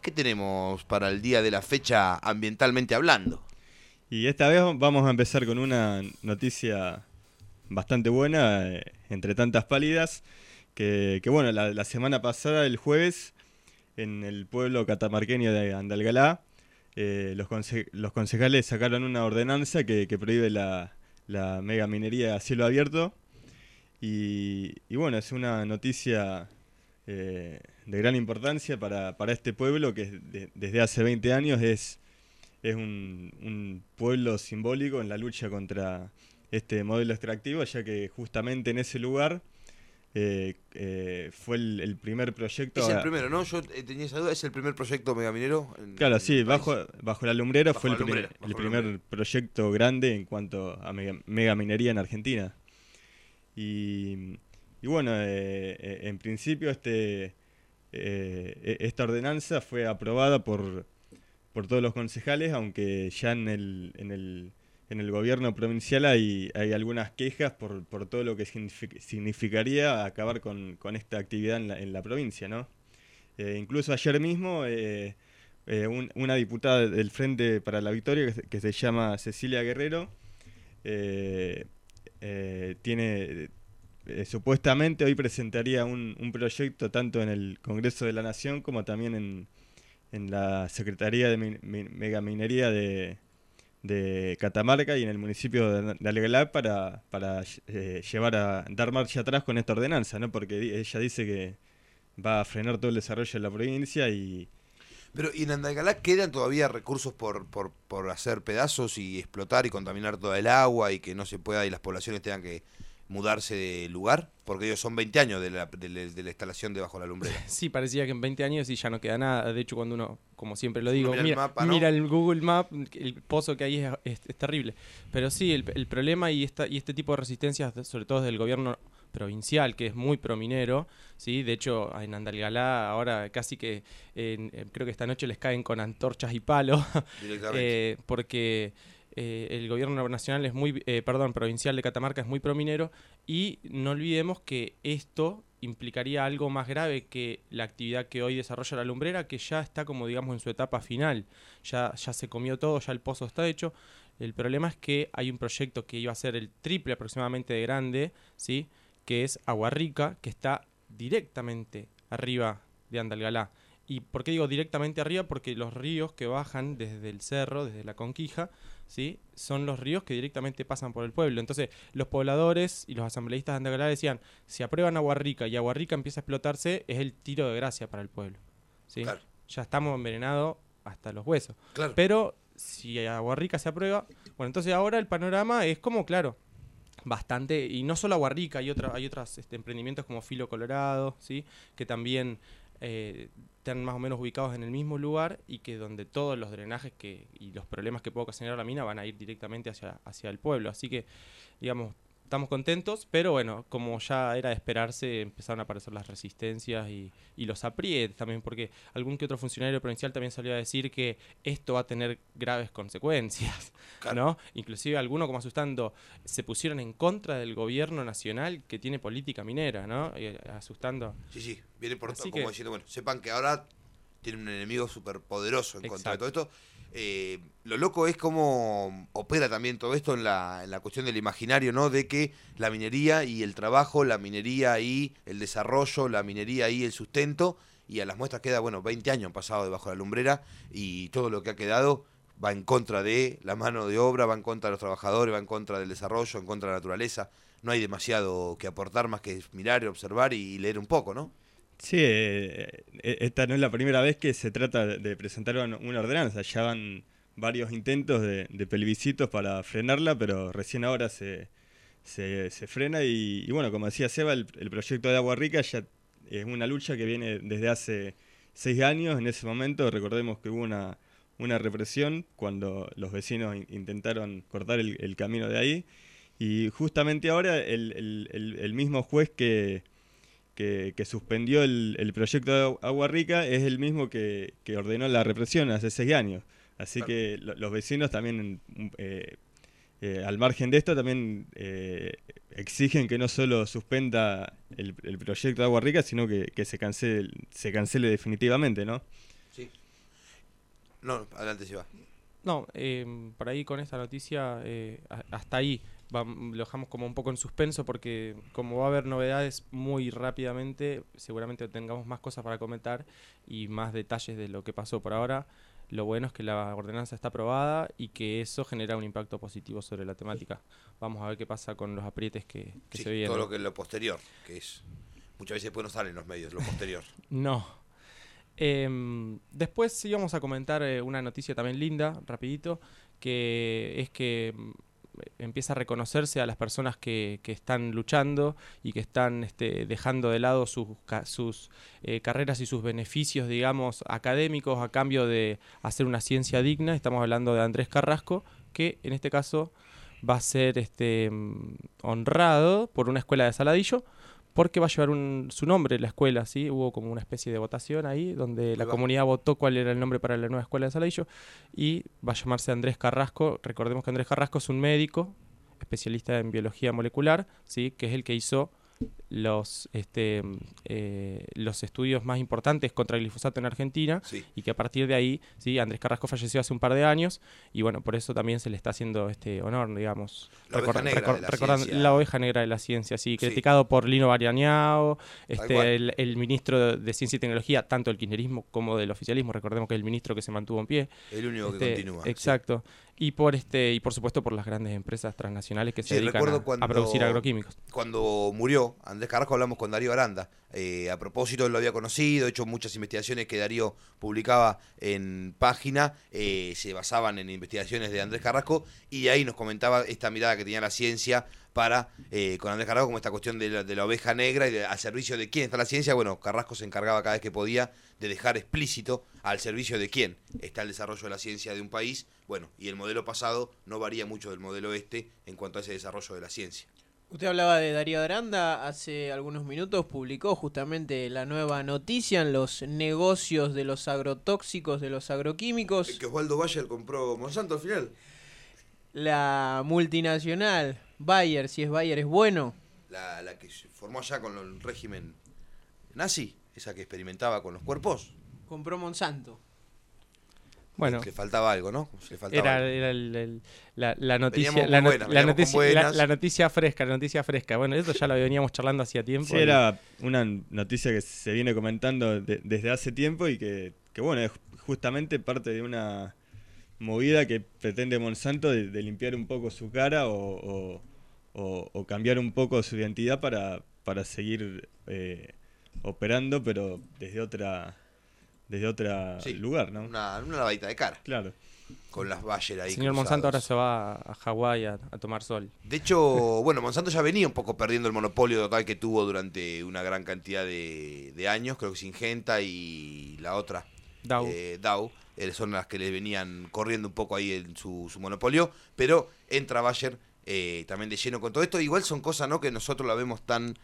¿Qué tenemos para el día de la fecha ambientalmente hablando? Y esta vez vamos a empezar con una noticia bastante buena, entre tantas pálidas, que bueno, la semana pasada, el jueves, en el pueblo catamarqueño de Andalgalá, los concejales sacaron una ordenanza que prohíbe la mega minería a cielo abierto. Y bueno, es una noticia de gran importancia para este pueblo que desde hace 20 años es un pueblo simbólico en la lucha contra este modelo extractivo, ya que justamente en ese lugar fue el primer proyecto. Es el primero, ¿no? Yo tenía esa duda, ¿es el primer proyecto megaminero Claro, en sí, el país? bajo la lumbrera Bajo fue la lumbrera, el bajo la lumbrera. primer proyecto grande en cuanto a mega minería en Argentina. Y, y bueno, en principio esta ordenanza fue aprobada por todos los concejales, aunque ya en el gobierno provincial hay algunas quejas por todo lo que significaría acabar con esta actividad en la provincia, ¿no? Incluso ayer mismo una diputada del Frente para la Victoria, que se llama Cecilia Guerrero, eh, tiene supuestamente hoy presentaría un proyecto tanto en el Congreso de la Nación como también en la Secretaría de Megaminería de Catamarca y en el municipio de Algalá para dar marcha atrás con esta ordenanza, ¿no? Porque ella dice que va a frenar todo el desarrollo de la provincia y Pero, ¿y en Andalgalá quedan todavía recursos por hacer pedazos y explotar y contaminar toda el agua y que no se pueda y las poblaciones tengan que mudarse de lugar? Porque ellos son 20 años de la instalación de Bajo la Lumbrera. Sí, parecía que en 20 años sí ya no queda nada. De hecho, cuando uno, como siempre lo Uno digo, mira el mira, mapa, mira ¿no? el Google Map, el pozo que hay es terrible. Pero sí, el problema y este tipo de resistencias, sobre todo desde el gobierno provincial, que es muy prominero, ¿sí? De hecho, en Andalgalá ahora casi que creo que esta noche les caen con antorchas y palos, Directamente. porque el gobierno nacional es muy, perdón, provincial de Catamarca es muy prominero y no olvidemos que esto implicaría algo más grave que la actividad que hoy desarrolla la lumbrera, que ya está como digamos en su etapa final, ya se comió todo, ya el pozo está hecho. El problema es que hay un proyecto que iba a ser el triple aproximadamente de grande, ¿sí? Que es Agua Rica, que está directamente arriba de Andalgalá. ¿Y por qué digo directamente arriba? Porque los ríos que bajan desde el cerro, desde la Conquija, ¿sí? Son los ríos que directamente pasan por el pueblo. Entonces, los pobladores y los asambleístas de Andalgalá decían, si aprueban Agua Rica y Agua Rica empieza a explotarse, es el tiro de gracia para el pueblo, ¿sí? Claro, Ya estamos envenenados hasta los huesos. claro. Pero si Agua Rica se aprueba, bueno, entonces ahora el panorama es como, claro, bastante, y no solo Agua Rica, hay otros emprendimientos como Filo Colorado, ¿sí? Que también están más o menos ubicados en el mismo lugar y que donde todos los drenajes y los problemas que puede ocasionar la mina van a ir directamente hacia el pueblo. Así que, digamos, estamos contentos, pero bueno, como ya era de esperarse, empezaron a aparecer las resistencias y los aprietes también, porque algún que otro funcionario provincial también salió a decir que esto va a tener graves consecuencias, Claro. ¿no? Inclusive algunos, como asustando, se pusieron en contra del gobierno nacional que tiene política minera, ¿no? Asustando. Sí, sí, viene por todo, Así como que, diciendo, bueno, sepan que ahora tienen un enemigo súper poderoso en contra de todo exacto. esto. Lo loco es cómo opera también todo esto en la cuestión del imaginario, ¿no? De que la minería y el trabajo, la minería y el desarrollo, la minería y el sustento, y a las muestras queda, bueno, 20 años han pasado debajo de la lumbrera y todo lo que ha quedado va en contra de la mano de obra, va en contra de los trabajadores, va en contra del desarrollo, en contra de la naturaleza. No hay demasiado que aportar más que mirar, observar y leer un poco, ¿no? sí, esta no es la primera vez que se trata de presentar una ordenanza. Ya van varios intentos de plebiscitos para frenarla, pero recién ahora se frena. Y bueno, como decía Seba, el proyecto de Agua Rica ya es una lucha que viene desde hace 6 años. En ese momento, recordemos que hubo una represión cuando los vecinos intentaron cortar el camino de ahí. Y justamente ahora el mismo juez que suspendió el proyecto de Agua Rica es el mismo que ordenó la represión hace 6 años. Así Claro. que los vecinos también, al margen de esto, también exigen que no solo suspenda el proyecto de Agua Rica, sino que se cancele definitivamente, ¿no? Sí. No, adelante se va. No, por ahí con esta noticia, hasta ahí lo dejamos como un poco en suspenso porque como va a haber novedades muy rápidamente, seguramente tengamos más cosas para comentar y más detalles de lo que pasó por ahora. Lo bueno es que la ordenanza está aprobada y que eso genera un impacto positivo sobre la temática. Vamos a ver qué pasa con los aprietes que Sí, se vienen. todo lo que es lo posterior, que es muchas veces después no sale en los medios, lo posterior. No. Después íbamos a comentar una noticia también linda, rapidito, que es que empieza a reconocerse a las personas que están luchando y que están dejando de lado sus carreras y sus beneficios, digamos, académicos a cambio de hacer una ciencia digna. Estamos hablando de Andrés Carrasco, que en este caso va a ser honrado por una escuela de Saladillo, porque va a llevar su nombre la escuela, ¿sí? Hubo como una especie de votación ahí, donde la comunidad votó cuál era el nombre para la nueva escuela de Saladillo, y va a llamarse Andrés Carrasco. Recordemos que Andrés Carrasco es un médico, especialista en biología molecular, ¿sí? Que es el que hizo los estudios más importantes contra el glifosato en Argentina, Sí. y que a partir de ahí, ¿sí? Andrés Carrasco falleció hace un par de años, y bueno, por eso también se le está haciendo este honor, digamos. La oveja negra de la Recordando ciencia. la oveja negra de la ciencia, sí, Sí. criticado por Lino Bariañao, Tal cual. el ministro de Ciencia y Tecnología, tanto del kirchnerismo como del oficialismo. Recordemos que es el ministro que se mantuvo en pie. El único que continúa. Exacto. Y por y por supuesto por las grandes empresas transnacionales que se Sí, dedican recuerdo a producir agroquímicos. Cuando murió Andrés Carrasco hablamos con Darío Aranda. A propósito, él lo había conocido, hecho muchas investigaciones que Darío publicaba en página, se basaban en investigaciones de Andrés Carrasco, y ahí nos comentaba esta mirada que tenía la ciencia para con Andrés Carrasco, como esta cuestión de la oveja negra y al servicio de quién está la ciencia. Bueno, Carrasco se encargaba cada vez que podía de dejar explícito al servicio de quién está el desarrollo de la ciencia de un país. Bueno, y el modelo pasado no varía mucho del modelo este en cuanto a ese desarrollo de la ciencia. Usted hablaba de Darío Aranda, hace algunos minutos publicó justamente la nueva noticia en los negocios de los agrotóxicos, de los agroquímicos. Que Osvaldo Bayer compró Monsanto al final. La multinacional Bayer, si es Bayer es bueno. La que se formó allá con el régimen nazi, esa que experimentaba con los cuerpos. Compró Monsanto. Bueno, Le faltaba algo, ¿no? Le faltaba algo. era la noticia, Veníamos con buenas. la noticia fresca. Bueno, eso ya lo veníamos charlando hacía tiempo. Sí, era una noticia que se viene comentando desde hace tiempo y que bueno, es justamente parte de una movida que pretende Monsanto de limpiar un poco su cara o cambiar un poco su identidad para seguir operando, pero desde otro Sí, lugar, ¿no? Una lavadita de cara, Claro. con las Bayer ahí. El señor cruzados. Monsanto ahora se va a Hawái a tomar sol. De hecho, bueno, Monsanto ya venía un poco perdiendo el monopolio total que tuvo durante una gran cantidad de años. Creo que Syngenta y la otra, Dow. Dow, son las que le venían corriendo un poco ahí en su monopolio. Pero entra Bayer también de lleno con todo esto. Igual son cosas, ¿no?, que nosotros la vemos tan...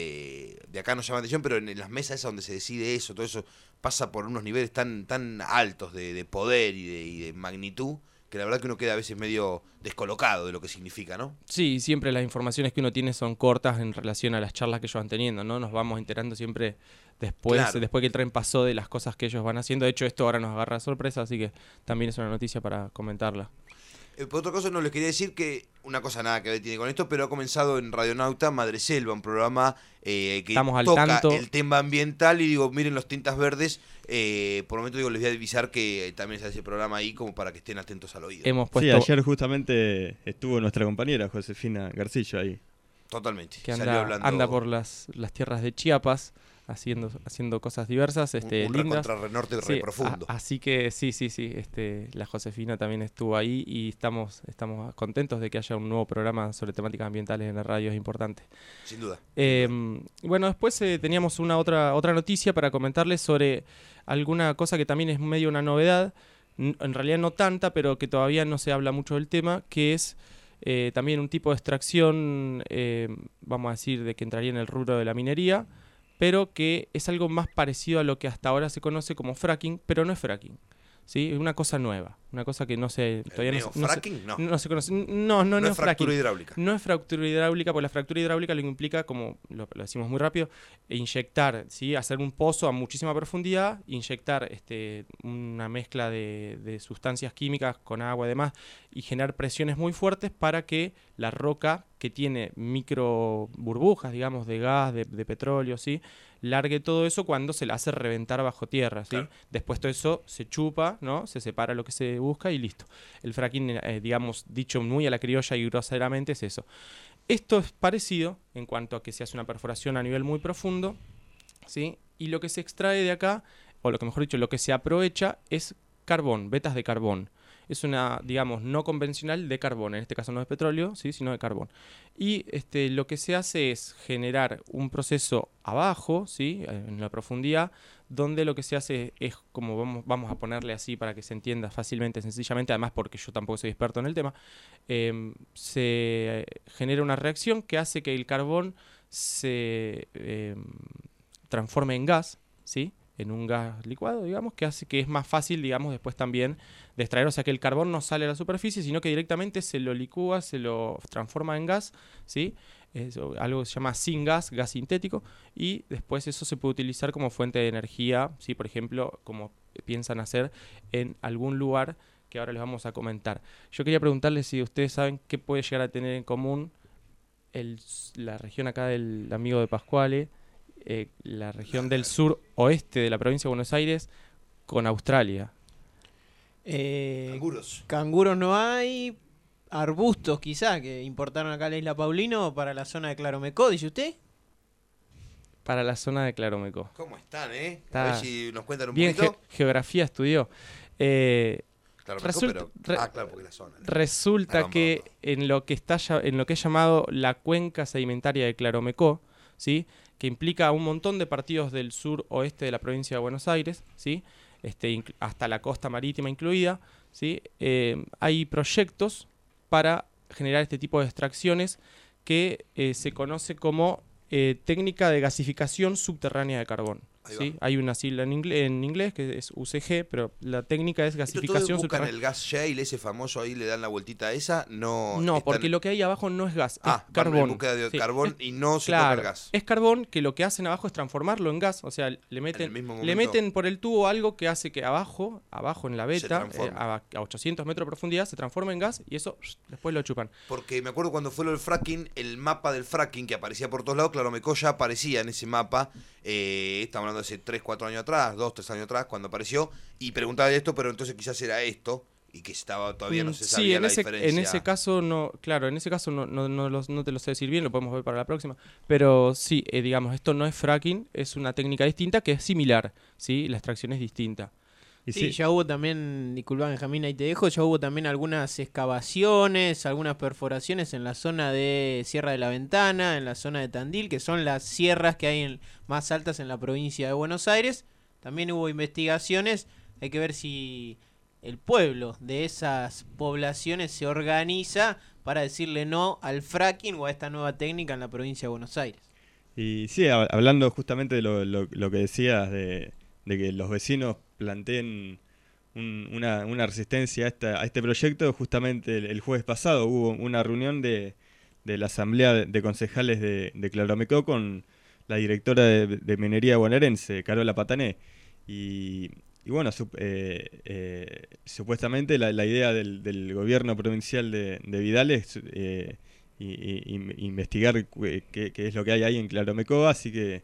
de acá nos llama la atención, pero en las mesas esas donde se decide eso, todo eso pasa por unos niveles tan altos de poder y de magnitud, que la verdad que uno queda a veces medio descolocado de lo que significa, ¿no? Sí, siempre las informaciones que uno tiene son cortas en relación a las charlas que ellos van teniendo, ¿no? Nos vamos enterando siempre después, Claro. después que el tren pasó, de las cosas que ellos van haciendo. De hecho, esto ahora nos agarra de sorpresa, así que también es una noticia para comentarla. Por otra cosa, no les quería decir que una cosa nada que ver tiene con esto, pero ha comenzado en Radionauta Madreselva, un programa que Estamos al toca tanto. el tema ambiental, y digo, miren los tintas verdes. Por el momento digo, les voy a avisar que también está ese programa ahí, como para que estén atentos al oído. Hemos Sí, puesto ayer justamente estuvo nuestra compañera Josefina Garcillo ahí. Totalmente. que Salió hablando anda por las tierras de Chiapas haciendo cosas diversas, un lindas. contra norte Sí, re profundo. así que sí, la Josefina también estuvo ahí y estamos contentos de que haya un nuevo programa sobre temáticas ambientales en la radio, es importante. Sin duda. Bueno, después teníamos una otra noticia para comentarles sobre alguna cosa que también es medio una novedad, en realidad no tanta, pero que todavía no se habla mucho del tema, que es también un tipo de extracción, vamos a decir, de que entraría en el rubro de la minería, pero que es algo más parecido a lo que hasta ahora se conoce como fracking, pero no es fracking. ¿sí? Una cosa nueva, una cosa que no se... Todavía no, ¿Neofracking? No. no se conoce. No No es neofracking. fractura hidráulica. No es fractura hidráulica, porque la fractura hidráulica lo que implica, como lo decimos muy rápido, inyectar, ¿sí? Hacer un pozo a muchísima profundidad, inyectar una mezcla de sustancias químicas con agua y demás, y generar presiones muy fuertes para que la roca, que tiene micro burbujas, digamos, de gas, de petróleo, ¿sí? Largue todo eso cuando se la hace reventar bajo tierra, ¿sí? Claro. Después todo eso se chupa, ¿no? Se separa lo que se busca y listo. El fracking, digamos, dicho muy a la criolla y groseramente, es eso. Esto es parecido en cuanto a que se hace una perforación a nivel muy profundo, ¿sí? Y lo que se extrae de acá, o lo que mejor dicho, lo que se aprovecha es carbón, vetas de carbón. Es una, digamos, no convencional de carbón. En este caso no es petróleo, ¿sí? Sino de carbón. Y lo que se hace es generar un proceso abajo, ¿sí? En la profundidad, donde lo que se hace es, como vamos a ponerle así para que se entienda fácilmente, sencillamente, además porque yo tampoco soy experto en el tema, se genera una reacción que hace que el carbón se transforme en gas, ¿sí? En un gas licuado, digamos, que hace que es más fácil, digamos, después también de extraer, o sea que el carbón no sale a la superficie, sino que directamente se lo licúa, se lo transforma en gas, ¿sí? Algo que se llama syngas, gas sintético, y después eso se puede utilizar como fuente de energía, ¿sí? Por ejemplo, como piensan hacer en algún lugar que ahora les vamos a comentar. Yo quería preguntarles si ustedes saben qué puede llegar a tener en común la región acá del amigo de Pascuale, la región del sur oeste de la provincia de Buenos Aires con Australia. Canguros. Canguros no hay, arbustos quizá que importaron acá a la isla Paulino para la zona de Claromecó, dice usted. Para la zona de Claromecó. ¿Cómo están, Está A ver si nos cuentan un bien, poquito. geografía estudió. Claro, Resulta- claro, porque la zona. Resulta Ahí vamos, que en lo que es llamado la cuenca sedimentaria de Claromecó, ¿sí? Que implica un montón de partidos del sur oeste de la provincia de Buenos Aires, ¿sí? Hasta la costa marítima incluida, ¿sí? Hay proyectos para generar este tipo de extracciones que se conoce como técnica de gasificación subterránea de carbón. Ahí ¿Sí? va. Hay una sigla en inglés que es UCG, pero la técnica es Esto gasificación todos buscan subterránea. el gas shale, ese famoso, ahí le dan la vueltita a esa. No, No, están- porque lo que hay abajo no es gas, van es en carbón. búsqueda de Sí, carbón es- y no se toca el Claro, gas. es carbón que lo que hacen abajo es transformarlo en gas, o sea, le meten, mismo le momento. meten por el tubo algo que hace que abajo en la beta, transforme. a 800 metros de profundidad, se transforma en gas y eso después lo chupan. Porque me acuerdo cuando fue lo del fracking, el mapa del fracking que aparecía por todos lados, Claromecó ya aparecía en ese mapa. Estamos hablando de hace 3, 4 años atrás, 2, 3 años atrás, cuando apareció. Y preguntaba de esto, pero entonces quizás era esto. Y que todavía no se Sí, sabía en la ese, diferencia. en ese caso no, claro, en ese caso no te lo sé decir bien, lo podemos ver para la próxima. Pero sí, digamos, esto no es fracking, es una técnica distinta que es similar, ¿sí? La extracción es distinta. Y Sí, ya hubo también, disculpa Benjamín, ahí te dejo, ya hubo también algunas excavaciones, algunas perforaciones en la zona de Sierra de la Ventana, en la zona de Tandil, que son las sierras que hay más altas en la provincia de Buenos Aires. También hubo investigaciones, hay que ver si el pueblo de esas poblaciones se organiza para decirle no al fracking o a esta nueva técnica en la provincia de Buenos Aires. Y sí, hablando justamente de lo que decías de que los vecinos planteen una resistencia a este proyecto, justamente el jueves pasado hubo una reunión de la Asamblea de Concejales de Claromecó con la directora de Minería bonaerense, Carola Patané. Y bueno, supuestamente la idea del gobierno provincial de Vidal es investigar qué es lo que hay ahí en Claromecó, así que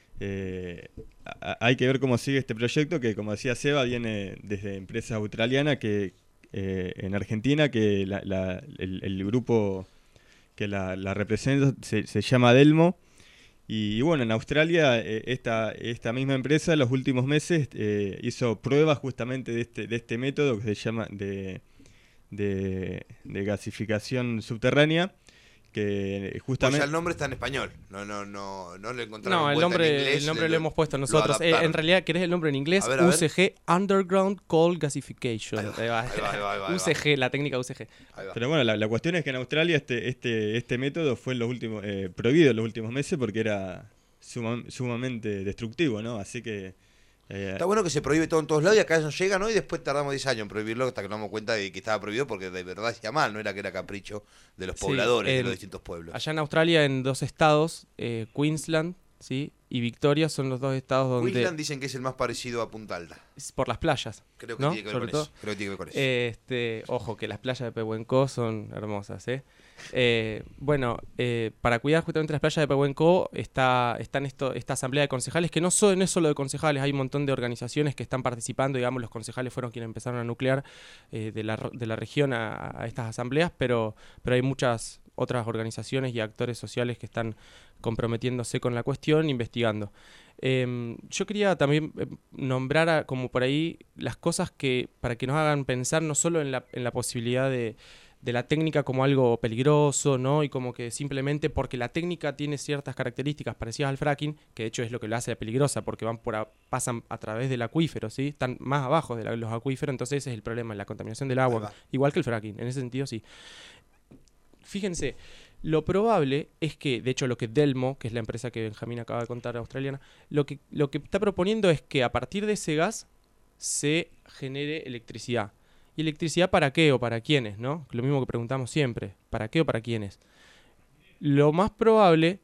hay que ver cómo sigue este proyecto que, como decía Seba, viene desde empresa australiana que en Argentina, que el grupo que la representa se llama Delmo. Y bueno, en Australia esta misma empresa en los últimos meses hizo pruebas justamente de este método que se llama de gasificación subterránea, que Pues justamente... ya el nombre está en español. No lo encontraron No, el vuelta en nombre, inglés, el nombre lo hemos puesto lo nosotros. adaptaron. En realidad, ¿querés el nombre en inglés? A ver. UCG, Underground Coal Gasification. Ahí va, ahí va. UCG, la técnica UCG. Ahí va. Pero bueno, la cuestión es que en Australia este método fue en los últimos, prohibido en los últimos meses porque era sumamente destructivo, ¿no? Así que Está bueno que se prohíbe todo en todos lados y acá no llega, ¿no? Y después tardamos 10 años en prohibirlo hasta que nos damos cuenta de que estaba prohibido porque de verdad hacía mal, no era que era capricho de los Sí, pobladores de los distintos pueblos. Allá en Australia, en 2 estados, Queensland, ¿sí? Y Victoria son los 2 estados donde... Queensland dicen que es el más parecido a Punta Alta. es por las playas. Creo que ¿no? tiene que ver Sobre con eso. todo. Creo que tiene que ver con eso. Ojo, que las playas de Pehuenco son hermosas, ¿eh? Bueno, para cuidar justamente las playas de Pehuenco están esta asamblea de concejales, que no es solo de concejales, hay un montón de organizaciones que están participando, digamos, los concejales fueron quienes empezaron a nuclear de la región a estas asambleas, pero hay muchas otras organizaciones y actores sociales que están comprometiéndose con la cuestión, investigando. Yo quería también nombrar como por ahí las cosas para que nos hagan pensar no solo en la posibilidad de la técnica como algo peligroso, ¿no? Y como que simplemente porque la técnica tiene ciertas características parecidas al fracking, que de hecho es lo que lo hace peligrosa, porque pasan a través del acuífero, ¿sí? Están más abajo de los acuíferos, entonces ese es el problema, la contaminación del agua, igual que el fracking, en ese sentido sí. Fíjense, lo probable es que, de hecho lo que Delmo, que es la empresa que Benjamín acaba de contar, australiana, lo que está proponiendo es que a partir de ese gas se genere electricidad. ¿Y electricidad para qué o para quiénes, no? Lo mismo que preguntamos siempre, ¿para qué o para quiénes? Lo más probable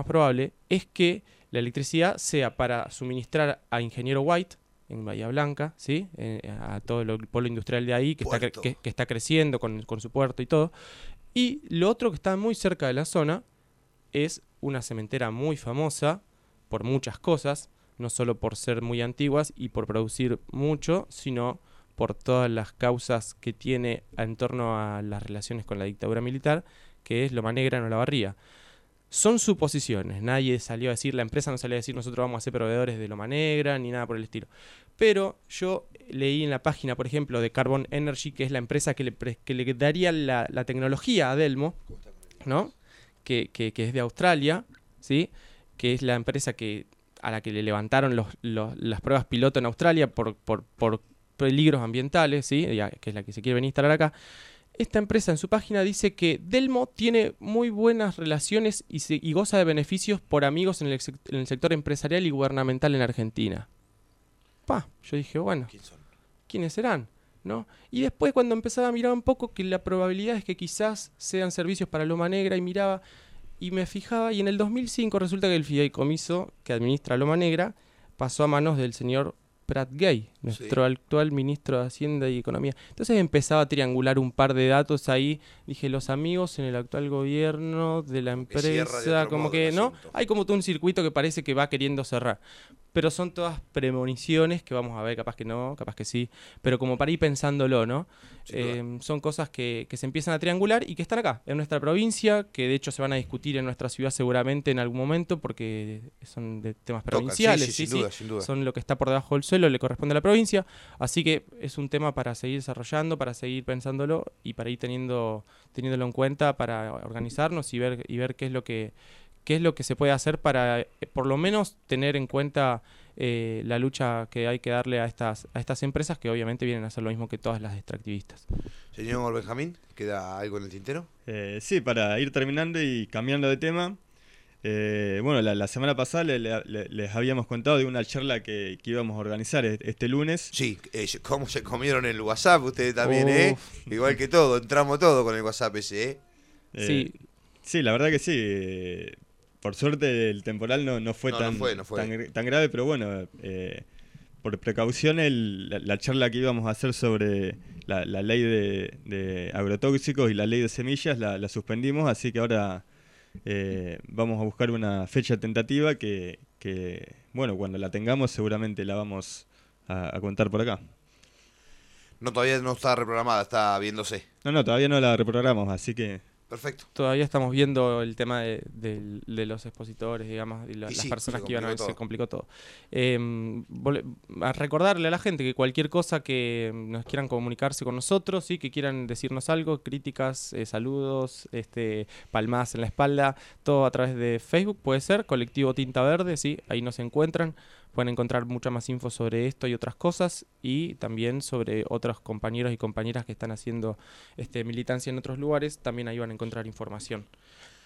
es que la electricidad sea para suministrar a Ingeniero White en Bahía Blanca, ¿sí? A todo el polo industrial de ahí, que está creciendo con su puerto y todo. Y lo otro que está muy cerca de la zona es una cementera muy famosa por muchas cosas, no solo por ser muy antiguas y por producir mucho, sino por todas las causas que tiene en torno a las relaciones con la dictadura militar, que es Loma Negra en Olavarría. Son suposiciones, nadie salió a decir, la empresa no salió a decir nosotros vamos a ser proveedores de Loma Negra, ni nada por el estilo. Pero yo leí en la página, por ejemplo, de Carbon Energy, que es la empresa que le daría la tecnología a Delmo, ¿no? Que es de Australia, ¿sí? Que es la empresa a la que le levantaron las pruebas piloto en Australia por peligros ambientales, ¿sí? Que es la que se quiere venir a instalar acá. Esta empresa en su página dice que Delmo tiene muy buenas relaciones y goza de beneficios por amigos en el sector empresarial y gubernamental en Argentina. Yo dije, bueno, ¿quiénes serán? ¿No? Y después cuando empezaba a mirar un poco, que la probabilidad es que quizás sean servicios para Loma Negra, y miraba y me fijaba, y en el 2005 resulta que el fideicomiso que administra Loma Negra pasó a manos del señor Prat Gay, nuestro actual ministro de Hacienda y Economía. Entonces empezaba a triangular un par de datos ahí. Dije, los amigos en el actual gobierno de la empresa, como que, ¿no? Hay como todo un circuito que parece que va queriendo cerrar. Pero son todas premoniciones que vamos a ver, capaz que no, capaz que sí. Pero como para ir pensándolo, ¿no? Son cosas que se empiezan a triangular y que están acá, en nuestra provincia, que de hecho se van a discutir en nuestra ciudad seguramente en algún momento, porque son de temas provinciales. Sin duda. Son lo que está por debajo del suelo, le corresponde a la provincia. Así que es un tema para seguir desarrollando, para seguir pensándolo y para ir teniéndolo en cuenta para organizarnos y ver qué es lo que se puede hacer para por lo menos tener en cuenta la lucha que hay que darle a estas empresas, que obviamente vienen a hacer lo mismo que todas las extractivistas. Señor Benjamín, ¿queda algo en el tintero? Sí, para ir terminando y cambiando de tema. Bueno, la semana pasada les habíamos contado de una charla que íbamos a organizar este lunes. Sí, cómo se comieron el WhatsApp ustedes también, igual que todo, entramos todo con el WhatsApp ese, Sí. Sí, la verdad que sí. Por suerte el temporal no fue tan grave, pero bueno, por precaución la charla que íbamos a hacer sobre la ley de agrotóxicos y la ley de semillas la suspendimos, así que ahora vamos a buscar una fecha tentativa que bueno, cuando la tengamos seguramente la vamos a contar por acá. No, todavía no está reprogramada, está viéndose. No, todavía no la reprogramamos, así que... Perfecto. Todavía estamos viendo el tema de los expositores, digamos, y las personas que iban a ver, se complicó todo. A recordarle a la gente que cualquier cosa que nos quieran comunicarse con nosotros, ¿sí? Que quieran decirnos algo, críticas, saludos, palmadas en la espalda, todo a través de Facebook, puede ser, Colectivo Tinta Verde, ¿sí? Ahí nos encuentran. Pueden encontrar mucha más info sobre esto y otras cosas, y también sobre otros compañeros y compañeras que están haciendo militancia en otros lugares. También ahí van a encontrar información.